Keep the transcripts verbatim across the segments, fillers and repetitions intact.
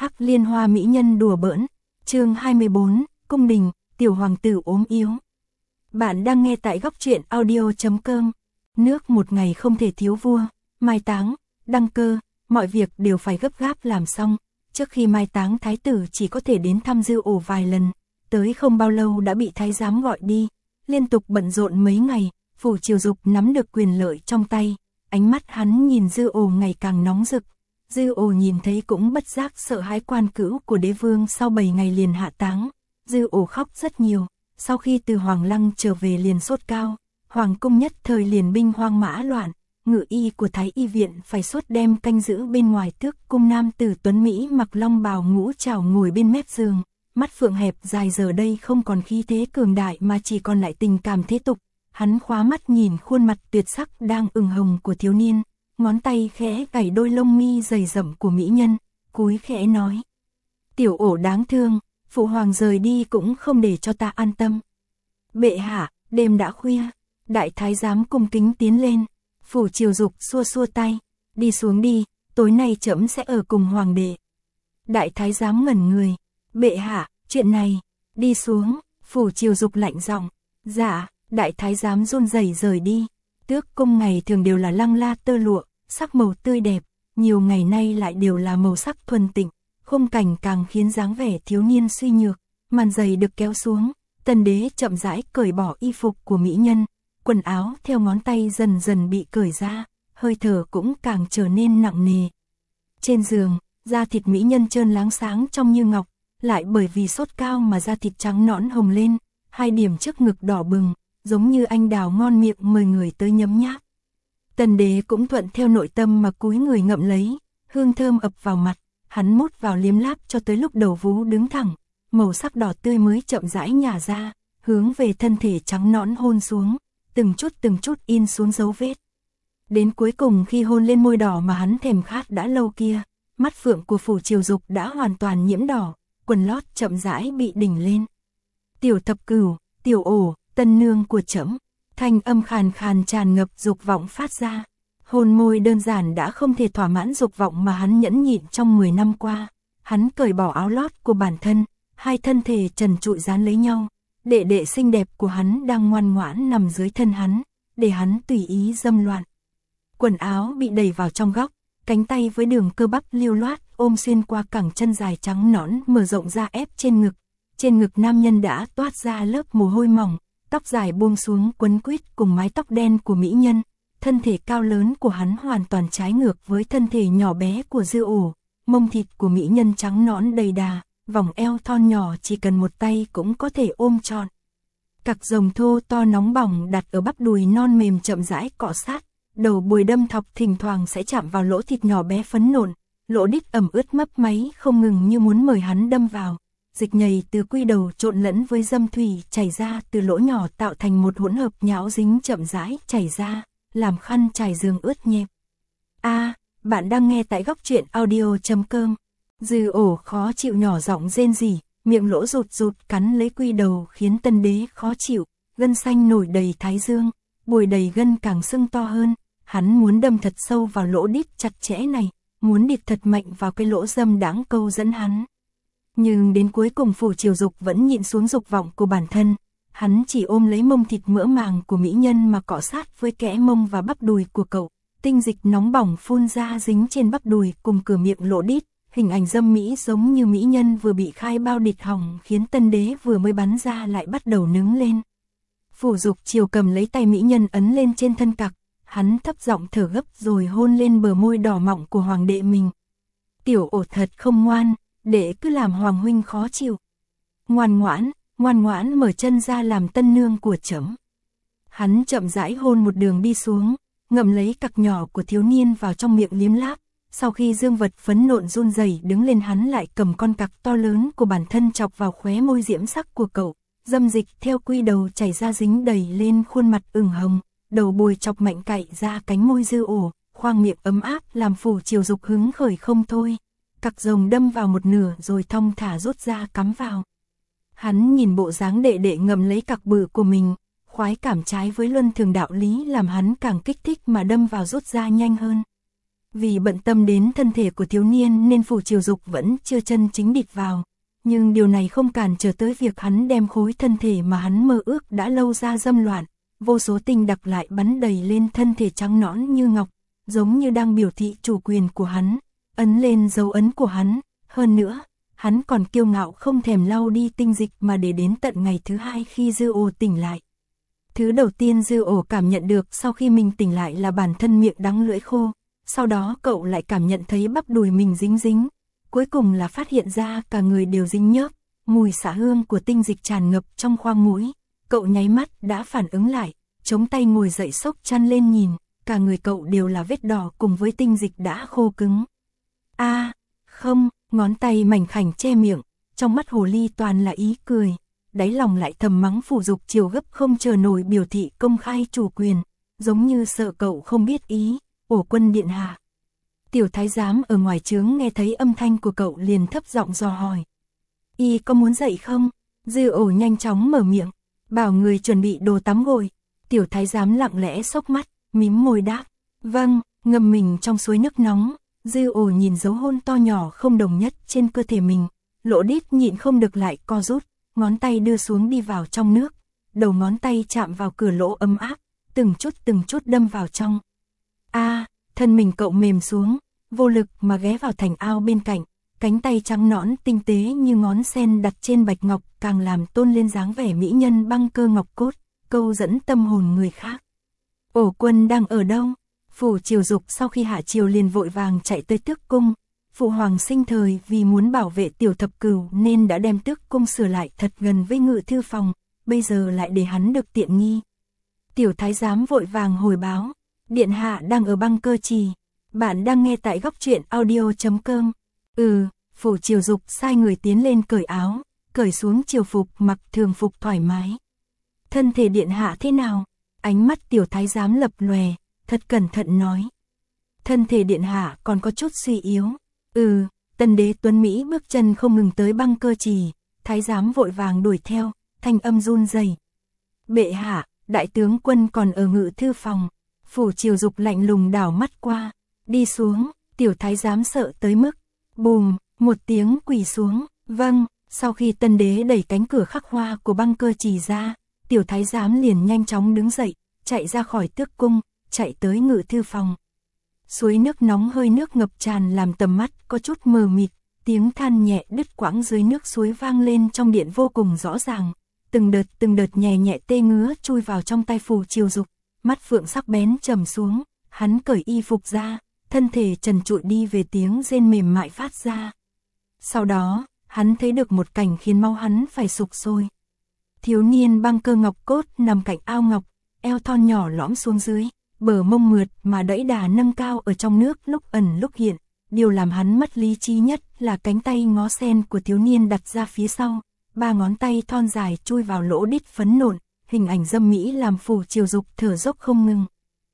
Hắc Liên Hoa mỹ nhân đùa bỡn, chương hai mươi bốn, cung đình, tiểu hoàng tử ốm yếu. Bạn đang nghe tại góc truyện audio chấm com. Nước một ngày không thể thiếu vua, mai táng, đăng cơ, mọi việc đều phải gấp gáp làm xong. Trước khi mai táng thái tử chỉ có thể đến thăm Dư Ổ vài lần, tới không bao lâu đã bị thái giám gọi đi, liên tục bận rộn mấy ngày, Phủ Triều Dục nắm được quyền lợi trong tay, ánh mắt hắn nhìn Dư Ổ ngày càng nóng rực. Dư Ổ nhìn thấy cũng bất giác sợ hãi quan cữu của đế vương sau bảy ngày liền hạ táng. Dư Ổ khóc rất nhiều, sau khi từ Hoàng Lăng trở về liền sốt cao, Hoàng cung nhất thời liền binh hoang mã loạn, ngự y của Thái y viện phải suốt đêm canh giữ bên ngoài Tước cung. Nam tử tuấn Mỹ mặc long bào ngũ trảo ngồi bên mép giường, mắt phượng hẹp dài giờ đây không còn khí thế cường đại mà chỉ còn lại tình cảm thế tục. Hắn khóa mắt nhìn khuôn mặt tuyệt sắc đang ửng hồng của thiếu niên, ngón tay khẽ gảy đôi lông mi dày rậm của mỹ nhân, cúi khẽ nói: "Tiểu Ổ đáng thương, phụ hoàng rời đi cũng không để cho ta an tâm." "Bệ hạ, đêm đã khuya." Đại thái giám cung kính tiến lên. Phủ Triều Dục xua xua tay: "Đi xuống đi, tối nay trẫm sẽ ở cùng hoàng đệ." Đại thái giám ngẩn người: "Bệ hạ, chuyện này." "Đi xuống." Phủ Triều Dục lạnh giọng: "Dạ." Đại thái giám run rẩy rời đi. Tước cung ngày thường đều là lăng la tơ lụa, sắc màu tươi đẹp, nhiều ngày nay lại đều là màu sắc thuần tịnh, khung cảnh càng khiến dáng vẻ thiếu niên suy nhược. Màn giày được kéo xuống, Tân đế chậm rãi cởi bỏ y phục của mỹ nhân, quần áo theo ngón tay dần dần bị cởi ra, hơi thở cũng càng trở nên nặng nề. Trên giường, da thịt mỹ nhân trơn láng sáng trong như ngọc, lại bởi vì sốt cao mà da thịt trắng nõn hồng lên, hai điểm trước ngực đỏ bừng, giống như anh đào ngon miệng mời người tới nhấm nháp. Tần đế cũng thuận theo nội tâm mà cúi người ngậm lấy, hương thơm ập vào mặt, hắn mút vào liếm láp cho tới lúc đầu vú đứng thẳng, màu sắc đỏ tươi mới chậm rãi nhả ra, hướng về thân thể trắng nõn hôn xuống, từng chút từng chút in xuống dấu vết. Đến cuối cùng khi hôn lên môi đỏ mà hắn thèm khát đã lâu kia, mắt phượng của Phủ Triều Dục đã hoàn toàn nhiễm đỏ, quần lót chậm rãi bị đỉnh lên. "Tiểu thập cửu, Tiểu Ổ, tân nương của trẫm." Thanh âm khàn khàn tràn ngập dục vọng phát ra. Hôn môi đơn giản đã không thể thỏa mãn dục vọng mà hắn nhẫn nhịn trong mười năm qua. Hắn cởi bỏ áo lót của bản thân, hai thân thể trần trụi dán lấy nhau. Đệ đệ xinh đẹp của hắn đang ngoan ngoãn nằm dưới thân hắn, để hắn tùy ý dâm loạn. Quần áo bị đẩy vào trong góc, cánh tay với đường cơ bắp lưu loát ôm xuyên qua cẳng chân dài trắng nõn mở rộng ra ép trên ngực. Trên ngực nam nhân đã toát ra lớp mồ hôi mỏng, tóc dài buông xuống quấn quýt cùng mái tóc đen của mỹ nhân. Thân thể cao lớn của hắn hoàn toàn trái ngược với thân thể nhỏ bé của Dư Ổ, mông thịt của mỹ nhân trắng nõn đầy đà, vòng eo thon nhỏ chỉ cần một tay cũng có thể ôm trọn. Cặc rồng thô to nóng bỏng đặt ở bắp đùi non mềm chậm rãi cọ sát, đầu bùi đâm thọc thỉnh thoảng sẽ chạm vào lỗ thịt nhỏ bé phấn nộn, lỗ đít ẩm ướt mấp máy không ngừng như muốn mời hắn đâm vào. Dịch nhầy từ quy đầu trộn lẫn với dâm thủy chảy ra từ lỗ nhỏ tạo thành một hỗn hợp nhão dính chậm rãi chảy ra, làm khăn trải giường ướt nhẹp. A, bạn đang nghe tại góc truyện audio chấm com. Dư Ổ khó chịu nhỏ giọng rên rỉ, miệng lỗ rụt rụt cắn lấy quy đầu khiến tân đế khó chịu, gân xanh nổi đầy thái dương, bùi đầy gân càng sưng to hơn. Hắn muốn đâm thật sâu vào lỗ đít chặt chẽ này, muốn địt thật mạnh vào cái lỗ dâm đáng câu dẫn hắn. Nhưng đến cuối cùng Phủ Triều Dục vẫn nhịn xuống dục vọng của bản thân, hắn chỉ ôm lấy mông thịt mỡ màng của mỹ nhân mà cọ sát với kẽ mông và bắp đùi của cậu, tinh dịch nóng bỏng phun ra dính trên bắp đùi cùng cửa miệng lỗ đít, hình ảnh dâm mỹ giống như mỹ nhân vừa bị khai bao địt hỏng khiến tân đế vừa mới bắn ra lại bắt đầu nướng lên. Phủ Dục Triều cầm lấy tay mỹ nhân ấn lên trên thân cặc, hắn thấp giọng thở gấp rồi hôn lên bờ môi đỏ mọng của hoàng đệ mình. "Tiểu Ổ thật không ngoan, để cứ làm hoàng huynh khó chịu. Ngoan ngoãn, ngoan ngoãn mở chân ra làm tân nương của trẫm." Hắn chậm rãi hôn một đường đi xuống, ngậm lấy cặc nhỏ của thiếu niên vào trong miệng liếm láp. Sau khi dương vật phấn nộn run rẩy đứng lên, hắn lại cầm con cặc to lớn của bản thân chọc vào khóe môi diễm sắc của cậu, dâm dịch theo quy đầu chảy ra dính đầy lên khuôn mặt ửng hồng, đầu bùi chọc mạnh cạy ra cánh môi Dư Ổ, khoang miệng ấm áp làm Phủ Triều Dục hứng khởi không thôi. Cặc rồng đâm vào một nửa rồi thong thả rút ra cắm vào. Hắn nhìn bộ dáng đệ đệ ngậm lấy cặc bự của mình, khoái cảm trái với luân thường đạo lý làm hắn càng kích thích mà đâm vào rút ra nhanh hơn. Vì bận tâm đến thân thể của thiếu niên nên Phủ Triều Dục vẫn chưa chân chính địch vào. Nhưng điều này không cản trở tới việc hắn đem khối thân thể mà hắn mơ ước đã lâu ra dâm loạn, vô số tinh đặc lại bắn đầy lên thân thể trắng nõn như ngọc, giống như đang biểu thị chủ quyền của hắn, ấn lên dấu ấn của hắn, hơn nữa, hắn còn kiêu ngạo không thèm lau đi tinh dịch mà để đến tận ngày thứ hai khi Dư Ổ tỉnh lại. Thứ đầu tiên Dư Ổ cảm nhận được sau khi mình tỉnh lại là bản thân miệng đắng lưỡi khô, sau đó cậu lại cảm nhận thấy bắp đùi mình dính dính, cuối cùng là phát hiện ra cả người đều dính nhớp, mùi xả hương của tinh dịch tràn ngập trong khoang mũi, cậu nháy mắt đã phản ứng lại, chống tay ngồi dậy xốc chăn lên nhìn, cả người cậu đều là vết đỏ cùng với tinh dịch đã khô cứng. A, à, không, ngón tay mảnh khảnh che miệng, trong mắt hồ ly toàn là ý cười, đáy lòng lại thầm mắng Phủ Dục Triều gấp không chờ nổi biểu thị công khai chủ quyền, giống như sợ cậu không biết ý, Ổ Quân điện hạ. Tiểu thái giám ở ngoài trướng nghe thấy âm thanh của cậu liền thấp giọng dò hỏi. Y có muốn dậy không? Dư Ổ nhanh chóng mở miệng, bảo người chuẩn bị đồ tắm gội. Tiểu thái giám lặng lẽ sốc mắt, mím môi đáp. Vâng, ngâm mình trong suối nước nóng. Dư Ổ nhìn dấu hôn to nhỏ không đồng nhất trên cơ thể mình. Lỗ đít nhịn không được lại co rút, ngón tay đưa xuống đi vào trong nước. Đầu ngón tay chạm vào cửa lỗ ấm áp, từng chút từng chút đâm vào trong. A, à, thân mình cậu mềm xuống, vô lực mà ghé vào thành ao bên cạnh, cánh tay trắng nõn tinh tế như ngón sen đặt trên bạch ngọc càng làm tôn lên dáng vẻ mỹ nhân băng cơ ngọc cốt, câu dẫn tâm hồn người khác. Ổ Quân đang ở đâu? Phủ Triều Dục sau khi hạ triều liền vội vàng chạy tới Tước Cung. Phụ hoàng sinh thời vì muốn bảo vệ tiểu thập cửu nên đã đem Tước Cung sửa lại thật gần với ngự thư phòng, bây giờ lại để hắn được tiện nghi. Tiểu thái giám vội vàng hồi báo, điện hạ đang ở băng cơ trì. Bạn đang nghe tại góc truyện audio chấm com. Ừ, Phủ Triều Dục sai người tiến lên cởi áo, cởi xuống triều phục mặc thường phục thoải mái. Thân thể điện hạ thế nào? Ánh mắt tiểu thái giám lập lòe, thật cẩn thận nói. Thân thể điện hạ còn có chút suy yếu. Ừ, Tân đế Tuấn Mỹ bước chân không ngừng tới băng cơ trì, thái giám vội vàng đuổi theo, thanh âm run rẩy. Bệ hạ, đại tướng quân còn ở ngự thư phòng. Phủ Triều Dục lạnh lùng đảo mắt qua, đi xuống, tiểu thái giám sợ tới mức, bùm, một tiếng quỳ xuống, vâng, sau khi tân đế đẩy cánh cửa khắc hoa của băng cơ trì ra, tiểu thái giám liền nhanh chóng đứng dậy, chạy ra khỏi Tước Cung, chạy tới ngự thư phòng. Suối nước nóng hơi nước ngập tràn làm tầm mắt có chút mờ mịt, tiếng than nhẹ đứt quãng dưới nước suối vang lên trong điện vô cùng rõ ràng, từng đợt từng đợt nhẹ nhẹ tê ngứa chui vào trong tay Phủ Triều Dục, mắt phượng sắc bén trầm xuống, hắn cởi y phục ra, thân thể trần trụi đi về tiếng rên mềm mại phát ra. Sau đó, hắn thấy được một cảnh khiến máu hắn phải sục sôi. Thiếu niên băng cơ ngọc cốt nằm cạnh ao ngọc, eo thon nhỏ lõm xuống dưới, bờ mông mượt mà đẫy đà nâng cao ở trong nước lúc ẩn lúc hiện. Điều làm hắn mất lý trí nhất là cánh tay ngó sen của thiếu niên đặt ra phía sau, ba ngón tay thon dài chui vào lỗ đít phấn nộn, hình ảnh dâm mỹ làm Phủ Triều Dục thở dốc không ngừng.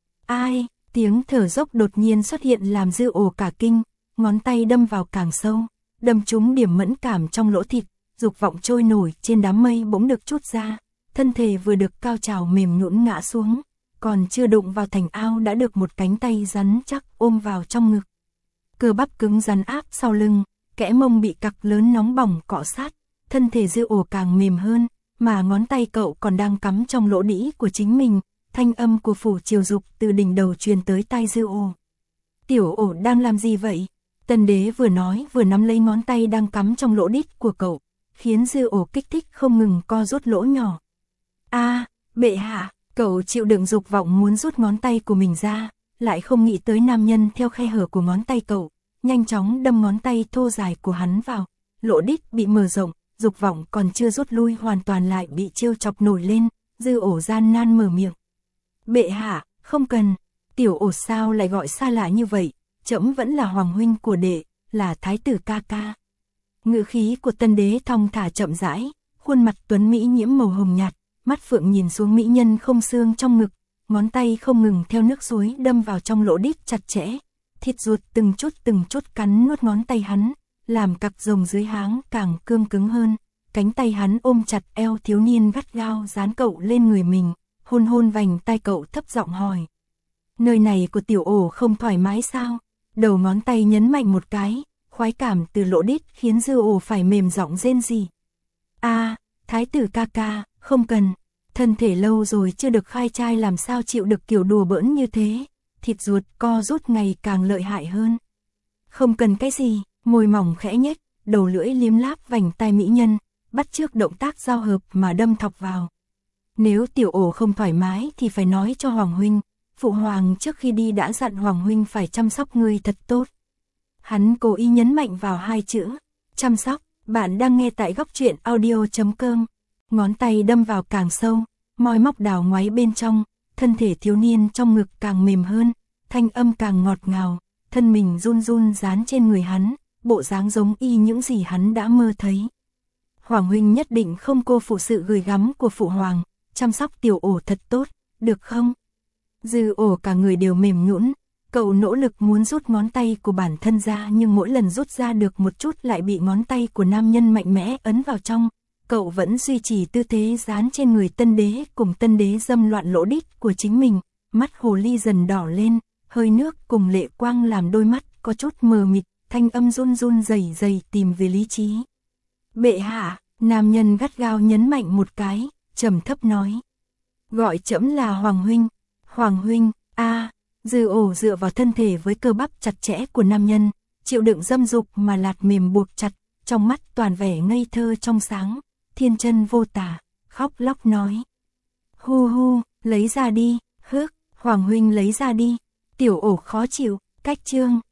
Ai, tiếng thở dốc đột nhiên xuất hiện làm Dư Ổ cả kinh, ngón tay đâm vào càng sâu, đâm trúng điểm mẫn cảm trong lỗ thịt, dục vọng trôi nổi trên đám mây bỗng được trút ra, thân thể vừa được cao trào mềm nhũn ngã xuống, còn chưa đụng vào thành ao đã được một cánh tay rắn chắc ôm vào trong ngực. Cơ bắp cứng rắn áp sau lưng, kẽ mông bị cặc lớn nóng bỏng cọ sát, thân thể Dư Ổ càng mềm hơn, mà ngón tay cậu còn đang cắm trong lỗ đĩ của chính mình. Thanh âm của Phủ Triều Dục từ đỉnh đầu truyền tới tai Dư Ổ. Tiểu Ổ đang làm gì vậy? Tân đế vừa nói vừa nắm lấy ngón tay đang cắm trong lỗ đít của cậu, khiến Dư Ổ kích thích không ngừng co rút lỗ nhỏ. A, à, bệ hạ, cậu chịu đựng dục vọng muốn rút ngón tay của mình ra, lại không nghĩ tới nam nhân theo khe hở của ngón tay cậu, nhanh chóng đâm ngón tay thô dài của hắn vào, lỗ đít bị mở rộng, dục vọng còn chưa rút lui hoàn toàn lại bị trêu chọc nổi lên, Dư Ổ gian nan mở miệng. Bệ hạ, không cần, Tiểu Ổ sao lại gọi xa lạ như vậy, trẫm vẫn là hoàng huynh của đệ, là thái tử ca ca. Ngữ khí của tân đế thong thả chậm rãi, khuôn mặt tuấn mỹ nhiễm màu hồng nhạt, mắt phượng nhìn xuống mỹ nhân không xương trong ngực, ngón tay không ngừng theo nước suối đâm vào trong lỗ đít chặt chẽ, thịt ruột từng chút từng chút cắn nuốt ngón tay hắn, làm cặc rồng dưới háng càng cương cứng hơn, cánh tay hắn ôm chặt eo thiếu niên gắt gao dán cậu lên người mình, hôn hôn vành tai cậu thấp giọng hỏi. Nơi này của Tiểu Ổ không thoải mái sao? đầu ngón tay nhấn mạnh một cái, khoái cảm từ lỗ đít khiến Dư Ổ phải mềm giọng rên rỉ. A, thái tử ca ca, không cần, thân thể lâu rồi chưa được khai trai làm sao chịu được kiểu đùa bỡn như thế, thịt ruột co rút ngày càng lợi hại hơn. Không cần cái gì, môi mỏng khẽ nhếch, đầu lưỡi liếm láp vành tai mỹ nhân, bắt chước động tác giao hợp mà đâm thọc vào. Nếu Tiểu Ổ không thoải mái thì phải nói cho Hoàng huynh, phụ hoàng trước khi đi đã dặn Hoàng huynh phải chăm sóc ngươi thật tốt. Hắn cố ý nhấn mạnh vào hai chữ, chăm sóc. Bạn đang nghe tại góc truyện audio chấm com. Ngón tay đâm vào càng sâu, môi móc đào ngoáy bên trong, thân thể thiếu niên trong ngực càng mềm hơn, thanh âm càng ngọt ngào, thân mình run run dán trên người hắn, bộ dáng giống y những gì hắn đã mơ thấy. Hoàng huynh nhất định không cô phụ sự gửi gắm của phụ hoàng, chăm sóc Tiểu Ổ thật tốt, được không? Dư Ổ cả người đều mềm nhũn, cậu nỗ lực muốn rút ngón tay của bản thân ra nhưng mỗi lần rút ra được một chút lại bị ngón tay của nam nhân mạnh mẽ ấn vào trong. Cậu vẫn duy trì tư thế dán trên người tân đế cùng tân đế dâm loạn lỗ đít của chính mình, mắt hồ ly dần đỏ lên, hơi nước cùng lệ quang làm đôi mắt có chút mờ mịt, thanh âm run run rẩy rẩy tìm về lý trí. Bệ hạ, nam nhân gắt gao nhấn mạnh một cái, trầm thấp nói. Gọi trẫm là Hoàng huynh, Hoàng huynh, a. Dư Ổ dựa vào thân thể với cơ bắp chặt chẽ của nam nhân, chịu đựng dâm dục mà lạt mềm buộc chặt, trong mắt toàn vẻ ngây thơ trong sáng, thiên chân vô tả, khóc lóc nói. Hu hu, lấy ra đi, hước, Hoàng huynh lấy ra đi. Tiểu Ổ khó chịu, cách chương.